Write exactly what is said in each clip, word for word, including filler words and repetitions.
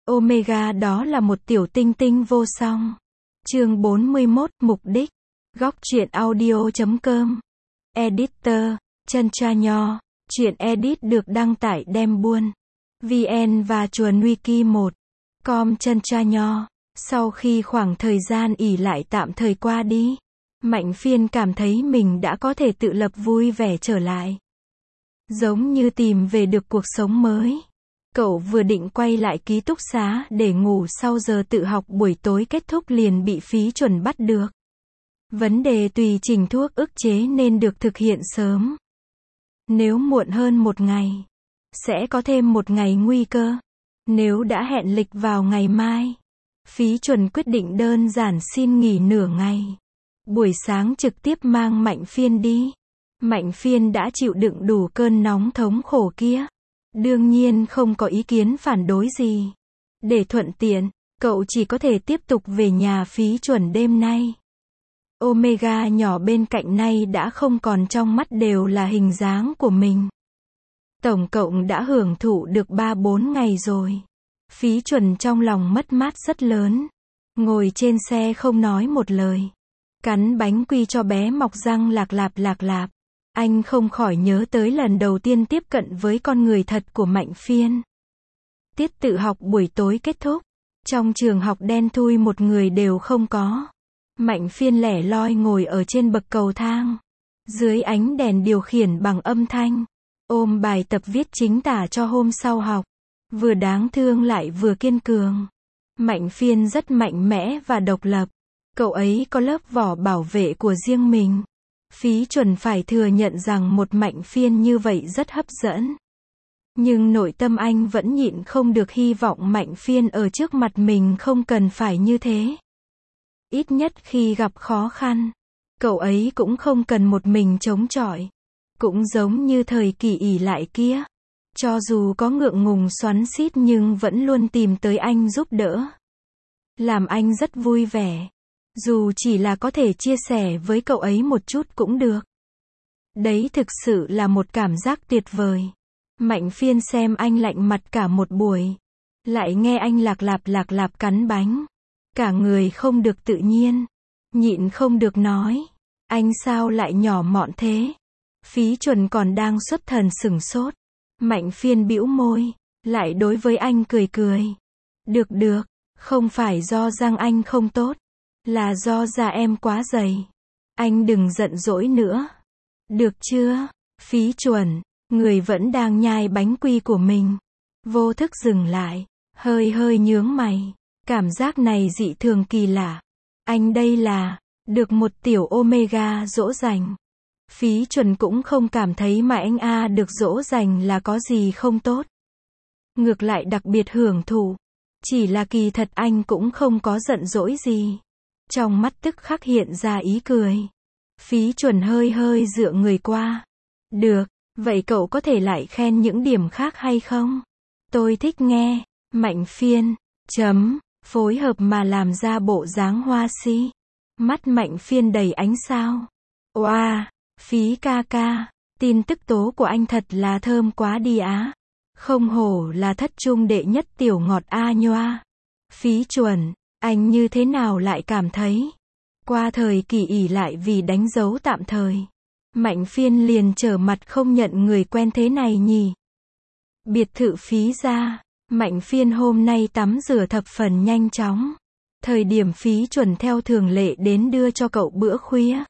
Omega đó là một tiểu tinh tinh vô song. Chương bốn mươi mốt, mục đích. Góc truyện audio chấm com. Editor, Chân Tra Nho. Truyện edit được đăng tải đem buôn vn và chuồn wiki một com. Chân Tra Nho. Sau khi khoảng thời gian ỷ lại tạm thời qua đi, Mạnh Phiên cảm thấy mình đã có thể tự lập vui vẻ trở lại. Giống như tìm về được cuộc sống mới. Cậu vừa định quay lại ký túc xá để ngủ sau giờ tự học buổi tối kết thúc liền bị phí chuẩn bắt được. Vấn đề tùy chỉnh thuốc ức chế nên được thực hiện sớm. Nếu muộn hơn một ngày, sẽ có thêm một ngày nguy cơ. Nếu đã hẹn lịch vào ngày mai, phí chuẩn quyết định đơn giản xin nghỉ nửa ngày. Buổi sáng trực tiếp mang Mạnh Phiên đi. Mạnh Phiên đã chịu đựng đủ cơn nóng thống khổ kia. Đương nhiên không có ý kiến phản đối gì. Để thuận tiện, cậu chỉ có thể tiếp tục về nhà phí chuẩn đêm nay. Omega nhỏ bên cạnh nay đã không còn trong mắt đều là hình dáng của mình. Tổng cộng đã hưởng thụ được ba bốn ngày rồi. Phí chuẩn trong lòng mất mát rất lớn. Ngồi trên xe không nói một lời. Cắn bánh quy cho bé mọc răng lạc lạp lạc lạp. Anh không khỏi nhớ tới lần đầu tiên tiếp cận với con người thật của Mạnh Phiên. Tiết tự học buổi tối kết thúc. Trong trường học đen thui một người đều không có. Mạnh Phiên lẻ loi ngồi ở trên bậc cầu thang. Dưới ánh đèn điều khiển bằng âm thanh. Ôm bài tập viết chính tả cho hôm sau học. Vừa đáng thương lại vừa kiên cường. Mạnh Phiên rất mạnh mẽ và độc lập. Cậu ấy có lớp vỏ bảo vệ của riêng mình. Phí chuẩn phải thừa nhận rằng một Mạnh Phiên như vậy rất hấp dẫn. Nhưng nội tâm anh vẫn nhịn không được hy vọng Mạnh Phiên ở trước mặt mình không cần phải như thế. Ít nhất khi gặp khó khăn, cậu ấy cũng không cần một mình chống chọi. Cũng giống như thời kỳ ỷ lại kia. Cho dù có ngượng ngùng xoắn xít nhưng vẫn luôn tìm tới anh giúp đỡ. Làm anh rất vui vẻ. Dù chỉ là có thể chia sẻ với cậu ấy một chút cũng được. Đấy thực sự là một cảm giác tuyệt vời. Mạnh Phiên xem anh lạnh mặt cả một buổi. Lại nghe anh lạc lạp lạc lạp cắn bánh. Cả người không được tự nhiên. Nhịn không được nói. Anh sao lại nhỏ mọn thế? Phí chuẩn còn đang xuất thần sửng sốt. Mạnh Phiên bĩu môi. Lại đối với anh cười cười. Được được. Không phải do răng anh không tốt. Là do da em quá dày. Anh đừng giận dỗi nữa. Được chưa? Phí chuẩn. Người vẫn đang nhai bánh quy của mình. Vô thức dừng lại. Hơi hơi nhướng mày. Cảm giác này dị thường kỳ lạ. Anh đây là được một tiểu Omega dỗ dành. Phí chuẩn cũng không cảm thấy mà anh A được dỗ dành là có gì không tốt. Ngược lại đặc biệt hưởng thụ. Chỉ là kỳ thật anh cũng không có giận dỗi gì. Trong mắt tức khắc hiện ra ý cười. Phí chuẩn hơi hơi dựa người qua. Được, vậy cậu có thể lại khen những điểm khác hay không? Tôi thích nghe. Mạnh Phiên, chấm, phối hợp mà làm ra bộ dáng hoa si. Mắt Mạnh Phiên đầy ánh sao. Oa, Phí ca ca, tin tức tố của anh thật là thơm quá đi á. Không hổ là thất trung đệ nhất tiểu ngọt a nhoa. Phí chuẩn. Anh như thế nào lại cảm thấy? Qua thời kỳ ỷ lại vì đánh dấu tạm thời. Mạnh Phiên liền trở mặt không nhận người quen thế này nhỉ? Biệt thự Phí ra. Mạnh Phiên hôm nay tắm rửa thập phần nhanh chóng. Thời điểm Phí chuẩn theo thường lệ đến đưa cho cậu bữa khuya.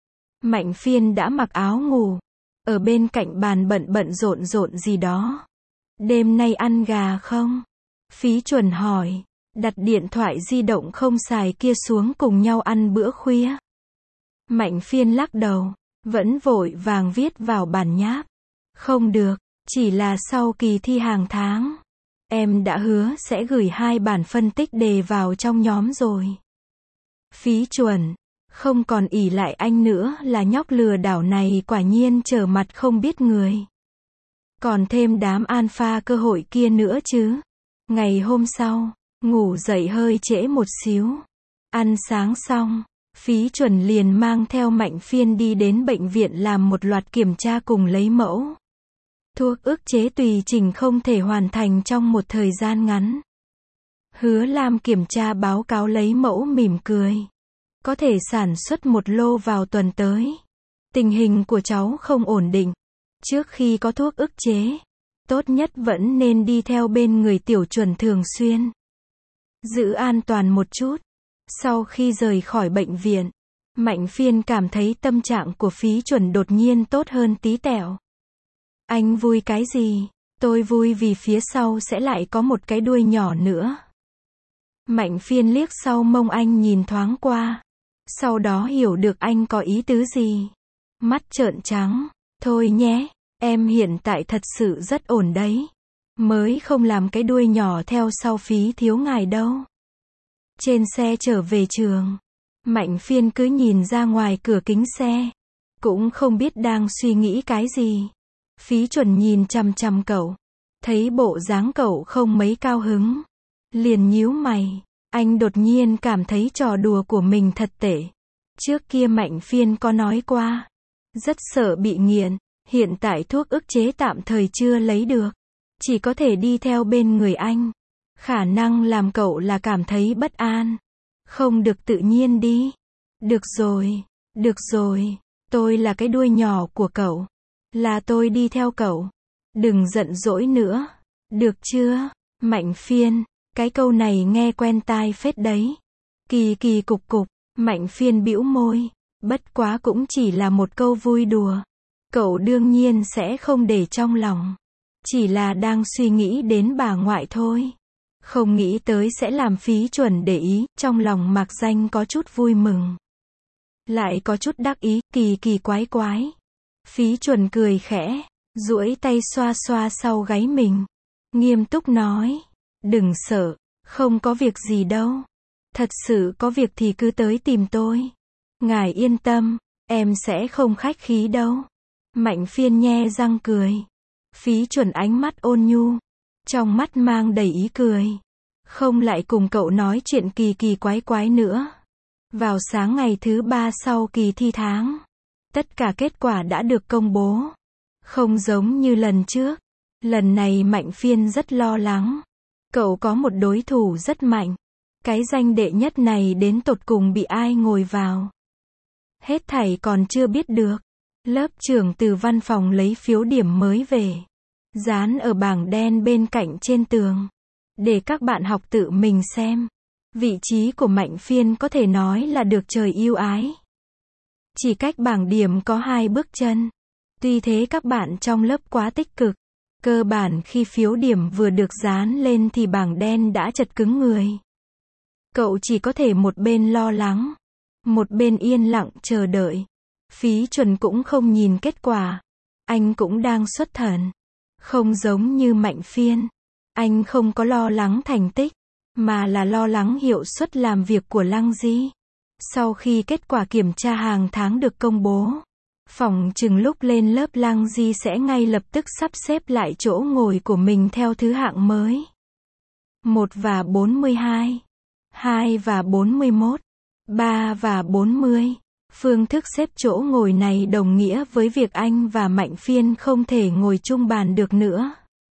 Mạnh Phiên đã mặc áo ngủ. Ở bên cạnh bàn bận bận rộn rộn gì đó. Đêm nay ăn gà không? Phí chuẩn hỏi. Đặt điện thoại di động không xài kia xuống cùng nhau ăn bữa khuya. Mạnh Phiên lắc đầu. Vẫn vội vàng viết vào bản nháp. Không được. Chỉ là sau kỳ thi hàng tháng. Em đã hứa sẽ gửi hai bản phân tích đề vào trong nhóm rồi. Phí chuẩn. Không còn ỷ lại anh nữa là nhóc lừa đảo này quả nhiên trở mặt không biết người. Còn thêm đám alpha cơ hội kia nữa chứ. Ngày hôm sau. Ngủ dậy hơi trễ một xíu. Ăn sáng xong, Phí chuẩn liền mang theo Mạnh Phiên đi đến bệnh viện làm một loạt kiểm tra cùng lấy mẫu. Thuốc ức chế tùy chỉnh không thể hoàn thành trong một thời gian ngắn. Hứa Lam kiểm tra báo cáo lấy mẫu mỉm cười. Có thể sản xuất một lô vào tuần tới. Tình hình của cháu không ổn định. Trước khi có thuốc ức chế, tốt nhất vẫn nên đi theo bên người tiểu chuẩn thường xuyên. Giữ an toàn một chút. Sau khi rời khỏi bệnh viện, Mạnh Phiên cảm thấy tâm trạng của Phí Chuẩn đột nhiên tốt hơn tí tẹo. Anh vui cái gì? Tôi vui vì phía sau sẽ lại có một cái đuôi nhỏ nữa. Mạnh Phiên liếc sau mông anh nhìn thoáng qua. Sau đó hiểu được anh có ý tứ gì. Mắt trợn trắng. Thôi nhé, em hiện tại thật sự rất ổn đấy. Mới không làm cái đuôi nhỏ theo sau Phí thiếu ngài đâu. Trên xe trở về trường, Mạnh Phiên cứ nhìn ra ngoài cửa kính xe. Cũng không biết đang suy nghĩ cái gì. Phí Chuẩn nhìn chằm chằm cậu. Thấy bộ dáng cậu không mấy cao hứng. Liền nhíu mày. Anh đột nhiên cảm thấy trò đùa của mình thật tệ. Trước kia Mạnh Phiên có nói qua. Rất sợ bị nghiện. Hiện tại thuốc ức chế tạm thời chưa lấy được. Chỉ có thể đi theo bên người anh. Khả năng làm cậu là cảm thấy bất an. Không được tự nhiên đi. Được rồi, được rồi. Tôi là cái đuôi nhỏ của cậu. Là tôi đi theo cậu. Đừng giận dỗi nữa. Được chưa? Mạnh Phiên. Cái câu này nghe quen tai phết đấy. Kỳ kỳ cục cục. Mạnh Phiên bĩu môi. Bất quá cũng chỉ là một câu vui đùa. Cậu đương nhiên sẽ không để trong lòng. Chỉ là đang suy nghĩ đến bà ngoại thôi. Không nghĩ tới sẽ làm Phí Chuẩn để ý. Trong lòng Mạc Danh có chút vui mừng. Lại có chút đắc ý. Kỳ kỳ quái quái. Phí Chuẩn cười khẽ. Duỗi tay xoa xoa sau gáy mình. Nghiêm túc nói. Đừng sợ. Không có việc gì đâu. Thật sự có việc thì cứ tới tìm tôi. Ngài yên tâm. Em sẽ không khách khí đâu. Mạnh Phiên nhe răng cười. Phí Chuẩn ánh mắt ôn nhu. Trong mắt mang đầy ý cười. Không lại cùng cậu nói chuyện kỳ kỳ quái quái nữa. Vào sáng ngày thứ ba sau kỳ thi tháng. Tất cả kết quả đã được công bố. Không giống như lần trước. Lần này Mạnh Phiên rất lo lắng. Cậu có một đối thủ rất mạnh. Cái danh đệ nhất này đến tột cùng bị ai ngồi vào. Hết thảy còn chưa biết được. Lớp trưởng từ văn phòng lấy phiếu điểm mới về. Dán ở bảng đen bên cạnh trên tường. Để các bạn học tự mình xem. Vị trí của Mạnh Phiên có thể nói là được trời yêu ái. Chỉ cách bảng điểm có hai bước chân. Tuy thế các bạn trong lớp quá tích cực. Cơ bản khi phiếu điểm vừa được dán lên thì bảng đen đã chật cứng người. Cậu chỉ có thể một bên lo lắng. Một bên yên lặng chờ đợi. Phí Chuẩn cũng không nhìn kết quả. Anh cũng đang xuất thần. Không giống như Mạnh Phiên. Anh không có lo lắng thành tích. Mà là lo lắng hiệu suất làm việc của Lăng Di. Sau khi kết quả kiểm tra hàng tháng được công bố. Phỏng chừng lúc lên lớp Lăng Di sẽ ngay lập tức sắp xếp lại chỗ ngồi của mình theo thứ hạng mới. một và bốn mươi hai. hai và bốn mươi mốt. ba và bốn mươi. Phương thức xếp chỗ ngồi này đồng nghĩa với việc anh và Mạnh Phiên không thể ngồi chung bàn được nữa.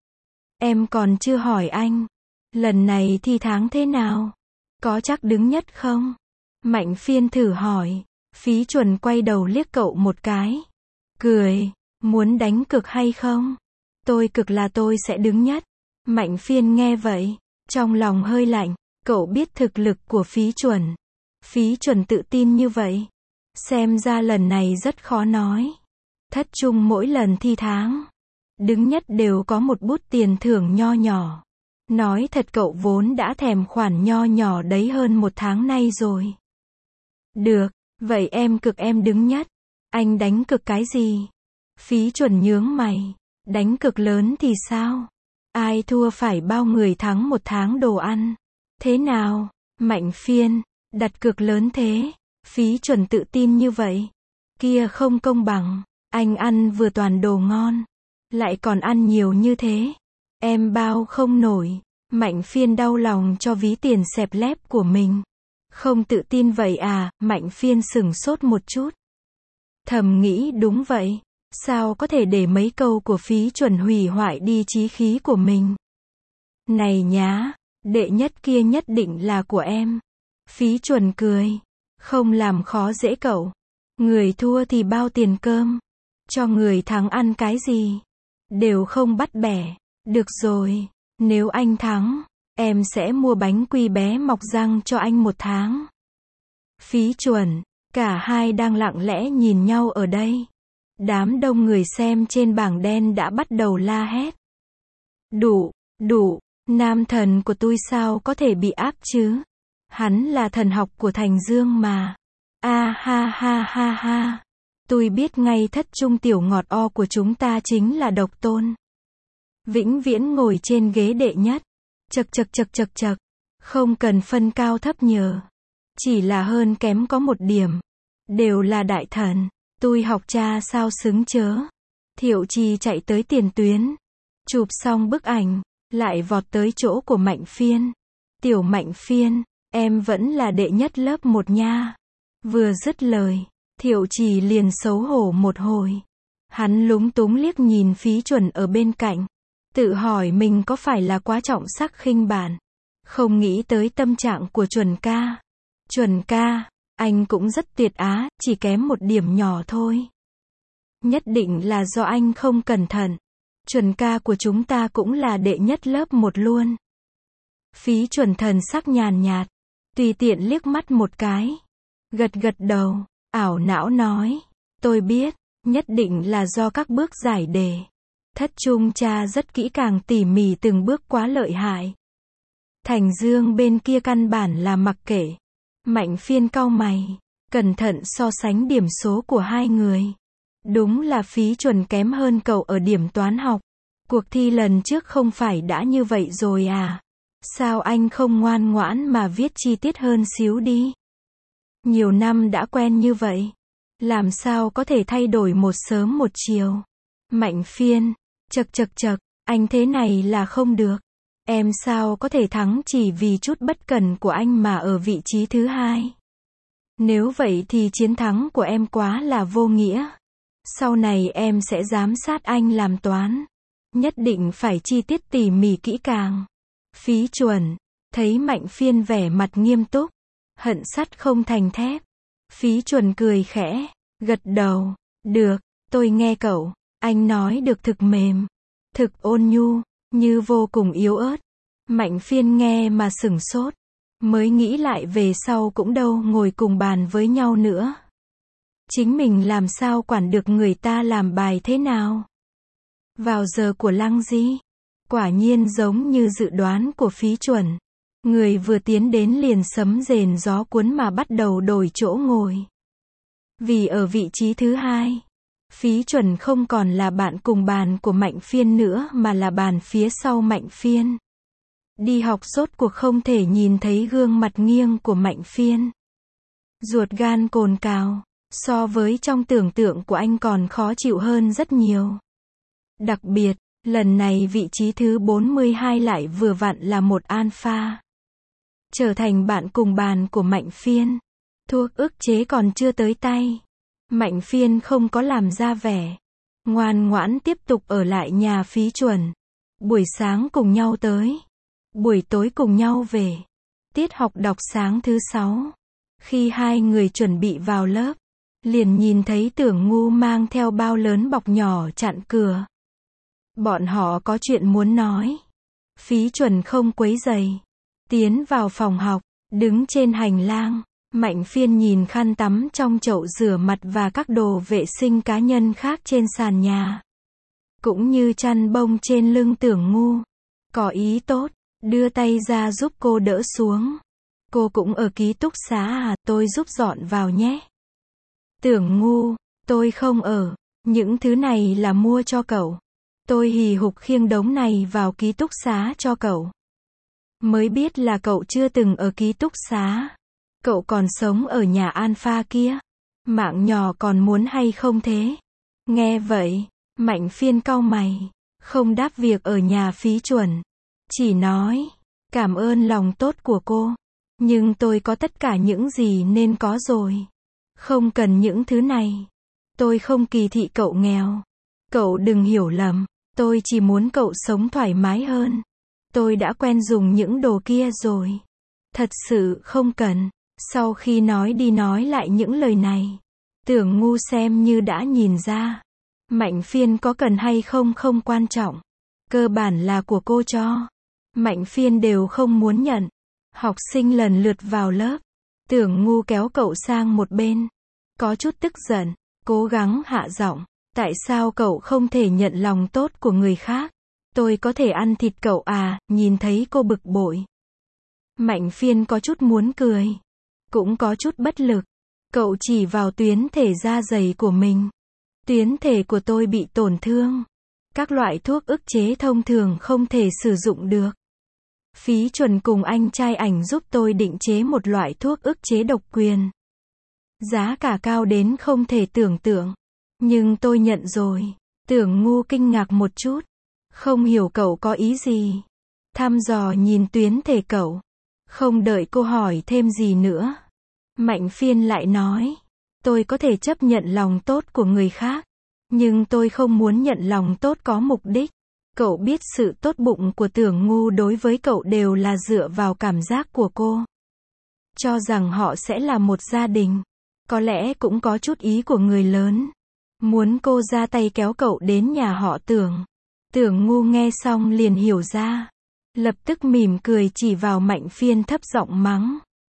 Em còn chưa hỏi anh. Lần này thi tháng thế nào? Có chắc đứng nhất không? Mạnh Phiên thử hỏi. Phí Chuẩn quay đầu liếc cậu một cái. Cười. Muốn đánh cược hay không? Tôi cực là tôi sẽ đứng nhất. Mạnh Phiên nghe vậy. Trong lòng hơi lạnh. Cậu biết thực lực của Phí Chuẩn. Phí Chuẩn tự tin như vậy. Xem ra lần này rất khó nói. Thất trung mỗi lần thi tháng. Đứng nhất đều có một bút tiền thưởng nho nhỏ. Nói thật cậu vốn đã thèm khoản nho nhỏ đấy hơn một tháng nay rồi. Được, vậy em cực em đứng nhất. Anh đánh cực cái gì? Phí Chuẩn nhướng mày. Đánh cực lớn thì sao? Ai thua phải bao người thắng một tháng đồ ăn. Thế nào? Mạnh Phiên. Đặt cược lớn thế. Phí Chuẩn tự tin như vậy. Kia không công bằng. Anh ăn vừa toàn đồ ngon. Lại còn ăn nhiều như thế. Em bao không nổi. Mạnh Phiên đau lòng cho ví tiền xẹp lép của mình. Không tự tin vậy à? Mạnh Phiên sửng sốt một chút. Thầm nghĩ đúng vậy. Sao có thể để mấy câu của Phí Chuẩn hủy hoại đi chí khí của mình? Này nhá, Đệ nhất kia nhất định là của em. Phí Chuẩn cười. Không làm khó dễ cậu. Người thua thì bao tiền cơm. Cho người thắng ăn cái gì. Đều không bắt bẻ. Được rồi. Nếu anh thắng, em sẽ mua bánh quy bé mọc răng cho anh một tháng. Phí Chuẩn. Cả hai đang lặng lẽ nhìn nhau ở đây. Đám đông người xem trên bảng đen đã bắt đầu la hét. Đủ, đủ, nam thần của tôi sao có thể bị áp chứ? Hắn là thần học của Thành Dương mà. A ha ha ha ha. Tôi biết ngay thất trung tiểu ngọt o của chúng ta chính là Độc Tôn. Vĩnh viễn ngồi trên ghế đệ nhất. Chật chật chật chật chật. Không cần phân cao thấp nhờ. Chỉ là hơn kém có một điểm. Đều là đại thần. Tôi học cha sao xứng chớ. Thiệu Trì chạy tới tiền tuyến. Chụp xong bức ảnh. Lại vọt tới chỗ của Mạnh Phiên. Tiểu Mạnh Phiên. Em vẫn là đệ nhất lớp một nha. Vừa dứt lời. Thiệu Trì liền xấu hổ một hồi. Hắn lúng túng liếc nhìn Phí Chuẩn ở bên cạnh. Tự hỏi mình có phải là quá trọng sắc khinh bản. Không nghĩ tới tâm trạng của Chuẩn ca. Chuẩn ca, anh cũng rất tuyệt á, chỉ kém một điểm nhỏ thôi. Nhất định là do anh không cẩn thận. Chuẩn ca của chúng ta cũng là đệ nhất lớp một luôn. Phí Chuẩn thần sắc nhàn nhạt. Tùy tiện liếc mắt một cái. Gật gật đầu, ảo não nói. Tôi biết, nhất định là do các bước giải đề. Thất trung cha rất kỹ càng tỉ mỉ từng bước quá lợi hại. Thành Dương bên kia căn bản là mặc kệ. Mạnh Phiên cau mày. Cẩn thận so sánh điểm số của hai người. Đúng là Phí Chuẩn kém hơn cậu ở điểm toán học. Cuộc thi lần trước không phải đã như vậy rồi à? Sao anh không ngoan ngoãn mà viết chi tiết hơn xíu đi? Nhiều năm đã quen như vậy. Làm sao có thể thay đổi một sớm một chiều? Mạnh Phiên. Chật chật chật, anh thế này là không được. Em sao có thể thắng chỉ vì chút bất cẩn của anh mà ở vị trí thứ hai? Nếu vậy thì chiến thắng của em quá là vô nghĩa. Sau này em sẽ giám sát anh làm toán. Nhất định phải chi tiết tỉ mỉ kỹ càng. Phí Chuẩn. Thấy Mạnh Phiên vẻ mặt nghiêm túc. Hận sắt không thành thép. Phí Chuẩn cười khẽ. Gật đầu. Được, tôi nghe cậu. Anh nói được thực mềm. Thực ôn nhu. Như vô cùng yếu ớt. Mạnh Phiên nghe mà sửng sốt. Mới nghĩ lại về sau cũng đâu ngồi cùng bàn với nhau nữa. Chính mình làm sao quản được người ta làm bài thế nào? Vào giờ của Lăng Di. Quả nhiên giống như dự đoán của Phí Chuẩn. Người vừa tiến đến liền sấm rền gió cuốn mà bắt đầu đổi chỗ ngồi. Vì ở vị trí thứ hai. Phí Chuẩn không còn là bạn cùng bàn của Mạnh Phiên nữa mà là bàn phía sau Mạnh Phiên. Đi học rốt cuộc không thể nhìn thấy gương mặt nghiêng của Mạnh Phiên. Ruột gan cồn cào. So với trong tưởng tượng của anh còn khó chịu hơn rất nhiều. Đặc biệt, lần này vị trí thứ bốn mươi hai lại vừa vặn là một alpha. Trở thành bạn cùng bàn của Mạnh Phiên. Thuốc ức chế còn chưa tới tay. Mạnh Phiên không có làm ra vẻ. Ngoan ngoãn tiếp tục ở lại nhà Phí Chuẩn. Buổi sáng cùng nhau tới. Buổi tối cùng nhau về. Tiết học đọc sáng thứ sáu. Khi hai người chuẩn bị vào lớp. Liền nhìn thấy Tưởng Ngu mang theo bao lớn bọc nhỏ chặn cửa. Bọn họ có chuyện muốn nói. Phí Chuẩn không quấy rầy. Tiến vào phòng học. Đứng trên hành lang. Mạnh Phiên nhìn khăn tắm trong chậu rửa mặt và các đồ vệ sinh cá nhân khác trên sàn nhà. Cũng như chăn bông trên lưng Tưởng Ngu. Có ý tốt. Đưa tay ra giúp cô đỡ xuống. Cô cũng ở ký túc xá à, tôi giúp dọn vào nhé. Tưởng Ngu, tôi không ở. Những thứ này là mua cho cậu. Tôi hì hục khiêng đống này vào ký túc xá cho cậu. Mới biết là cậu chưa từng ở ký túc xá. Cậu còn sống ở nhà Alpha kia. Mạng nhỏ còn muốn hay không thế? Nghe vậy, Mạnh Phiên cau mày. Không đáp việc ở nhà Phí Chuẩn. Chỉ nói, cảm ơn lòng tốt của cô. Nhưng tôi có tất cả những gì nên có rồi. Không cần những thứ này. Tôi không kỳ thị cậu nghèo. Cậu đừng hiểu lầm. Tôi chỉ muốn cậu sống thoải mái hơn. Tôi đã quen dùng những đồ kia rồi. Thật sự không cần. Sau khi nói đi nói lại những lời này, Tưởng Ngu xem như đã nhìn ra. Mạnh Phiên có cần hay không không quan trọng. Cơ bản là của cô cho. Mạnh Phiên đều không muốn nhận. Học sinh lần lượt vào lớp. Tưởng Ngu kéo cậu sang một bên. Có chút tức giận, cố gắng hạ giọng. Tại sao cậu không thể nhận lòng tốt của người khác? Tôi có thể ăn thịt cậu à? Nhìn thấy cô bực bội. Mạnh Phiên có chút muốn cười. Cũng có chút bất lực. Cậu chỉ vào tuyến thể da dày của mình. Tuyến thể của tôi bị tổn thương. Các loại thuốc ức chế thông thường không thể sử dụng được. Phí Chuẩn cùng anh trai ảnh giúp tôi định chế một loại thuốc ức chế độc quyền. Giá cả cao đến không thể tưởng tượng. Nhưng tôi nhận rồi. Tưởng Ngu kinh ngạc một chút. Không hiểu cậu có ý gì. Thăm dò nhìn tuyến thể cậu. Không đợi cô hỏi thêm gì nữa. Mạnh Phiên lại nói. Tôi có thể chấp nhận lòng tốt của người khác. Nhưng tôi không muốn nhận lòng tốt có mục đích. Cậu biết sự tốt bụng của Tưởng Ngu đối với cậu đều là dựa vào cảm giác của cô. Cho rằng họ sẽ là một gia đình. Có lẽ cũng có chút ý của người lớn. Muốn cô ra tay kéo cậu đến nhà họ Tưởng. Tưởng Ngu nghe xong liền hiểu ra. Lập tức mỉm cười chỉ vào Mạnh Phiên thấp giọng mắng.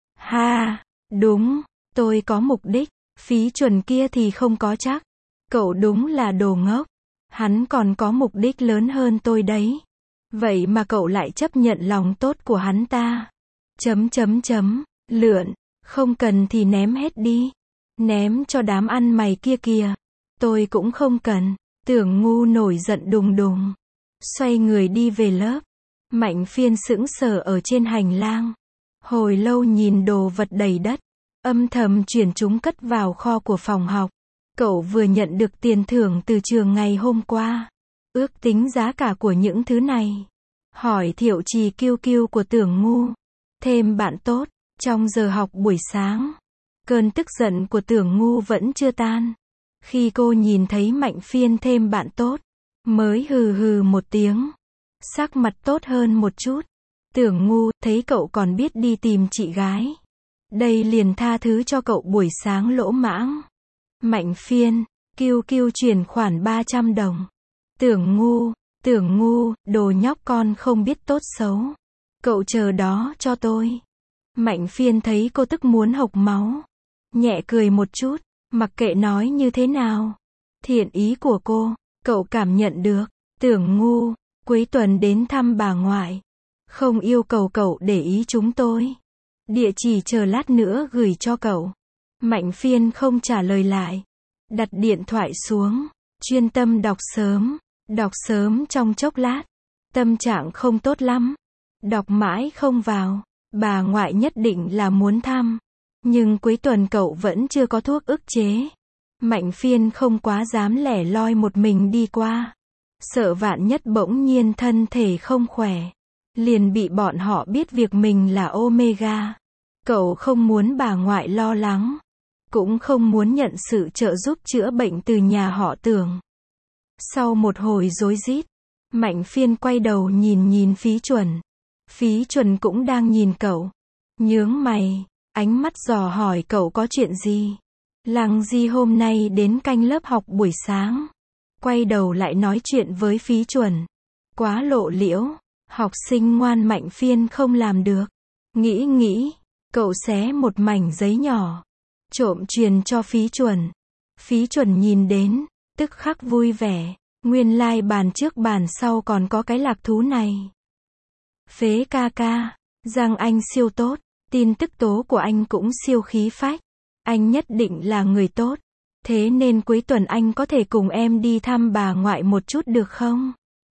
Ha, đúng, tôi có mục đích. Phí Chuẩn kia thì không có chắc. Cậu đúng là đồ ngốc. Hắn còn có mục đích lớn hơn tôi đấy. Vậy mà cậu lại chấp nhận lòng tốt của hắn ta. Chấm chấm chấm, lượn, không cần thì ném hết đi. Ném cho đám ăn mày kia kìa. Tôi cũng không cần. Tưởng Ngu nổi giận đùng đùng. Xoay người đi về lớp. Mạnh Phiên sững sờ ở trên hành lang. Hồi lâu nhìn đồ vật đầy đất. Âm thầm chuyển chúng cất vào kho của phòng học. Cậu vừa nhận được tiền thưởng từ trường ngày hôm qua. Ước tính giá cả của những thứ này. Hỏi Thiệu Trì kiêu kiêu của Tưởng Ngu. Thêm bạn tốt. Trong giờ học buổi sáng. Cơn tức giận của Tưởng Ngu vẫn chưa tan. Khi cô nhìn thấy Mạnh Phiên thêm bạn tốt. Mới hừ hừ một tiếng. Sắc mặt tốt hơn một chút. Tưởng Ngu thấy cậu còn biết đi tìm chị gái. Đây liền tha thứ cho cậu buổi sáng lỗ mãng. Mạnh Phiên, kiêu kiêu chuyển khoản ba trăm đồng. Tưởng Ngu, Tưởng Ngu, đồ nhóc con không biết tốt xấu. Cậu chờ đó cho tôi. Mạnh Phiên thấy cô tức muốn hộc máu. Nhẹ cười một chút, mặc kệ nói như thế nào. Thiện ý của cô, cậu cảm nhận được. Tưởng Ngu, cuối tuần đến thăm bà ngoại. Không yêu cầu cậu để ý chúng tôi. Địa chỉ chờ lát nữa gửi cho cậu. Mạnh Phiên không trả lời lại. Đặt điện thoại xuống. Chuyên tâm đọc sớm. Đọc sớm trong chốc lát. Tâm trạng không tốt lắm. Đọc mãi không vào. Bà ngoại nhất định là muốn thăm. Nhưng cuối tuần cậu vẫn chưa có thuốc ức chế. Mạnh Phiên không quá dám lẻ loi một mình đi qua. Sợ vạn nhất bỗng nhiên thân thể không khỏe. Liền bị bọn họ biết việc mình là Omega. Cậu không muốn bà ngoại lo lắng. Cũng không muốn nhận sự trợ giúp chữa bệnh từ nhà họ Tưởng. Sau một hồi rối rít, Mạnh Phiên quay đầu nhìn nhìn Phí Chuẩn. Phí Chuẩn cũng đang nhìn cậu. Nhướng mày, ánh mắt dò hỏi cậu có chuyện gì. Lăng Di hôm nay đến canh lớp học buổi sáng. Quay đầu lại nói chuyện với Phí Chuẩn. Quá lộ liễu, học sinh ngoan Mạnh Phiên không làm được. Nghĩ nghĩ, cậu xé một mảnh giấy nhỏ. Trộm truyền cho Phí Chuẩn. Phí Chuẩn nhìn đến, tức khắc vui vẻ. Nguyên lai like bàn trước bàn sau còn có cái lạc thú này. Phế ca ca, Giang anh siêu tốt. Tin tức tố của anh cũng siêu khí phách. Anh nhất định là người tốt. Thế nên cuối tuần anh có thể cùng em đi thăm bà ngoại một chút được không?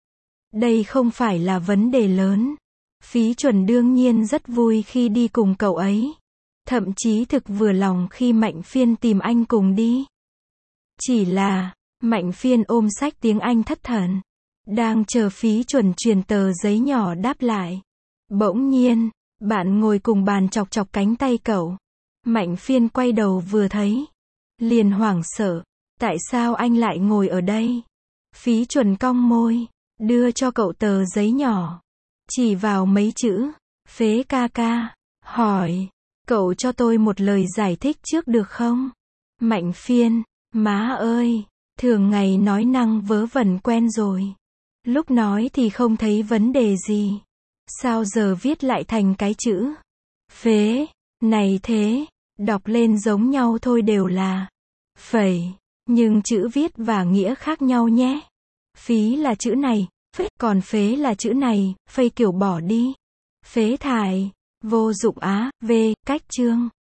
Đây không phải là vấn đề lớn. Phí Chuẩn đương nhiên rất vui khi đi cùng cậu ấy. Thậm chí thực vừa lòng khi Mạnh Phiên tìm anh cùng đi. Chỉ là, Mạnh Phiên ôm sách tiếng Anh thất thần. Đang chờ Phí Chuẩn truyền tờ giấy nhỏ đáp lại. Bỗng nhiên, bạn ngồi cùng bàn chọc chọc cánh tay cậu. Mạnh Phiên quay đầu vừa thấy. Liền hoảng sợ. Tại sao anh lại ngồi ở đây? Phí Chuẩn cong môi. Đưa cho cậu tờ giấy nhỏ. chỉ vào mấy chữ, phế ca ca, hỏi, cậu cho tôi một lời giải thích trước được không? Mạnh Phiên, má ơi, thường ngày nói năng vớ vẩn quen rồi. Lúc nói thì không thấy vấn đề gì. Sao giờ viết lại thành cái chữ phế, này thế, đọc lên giống nhau thôi đều là phẩy, nhưng chữ viết và nghĩa khác nhau nhé. Phí là chữ này, phế, còn phế là chữ này, phây kiểu bỏ đi. Phế thải, vô dụng á, v, cách chương.